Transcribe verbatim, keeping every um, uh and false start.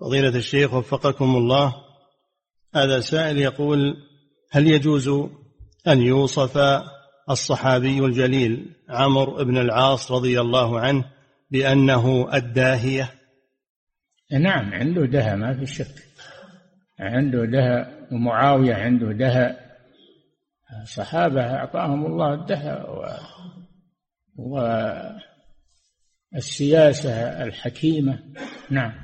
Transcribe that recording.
فضيلة الشيخ وفقكم الله، هذا سائل يقول: هل يجوز أن يوصف الصحابي الجليل عمرو بن العاص رضي الله عنه بأنه الداهية؟ نعم، عنده دهى ما في شك، عنده دهى، ومعاوية عنده دهى، صحابة أعطاهم الله الدهى والسياسة الحكيمة. نعم.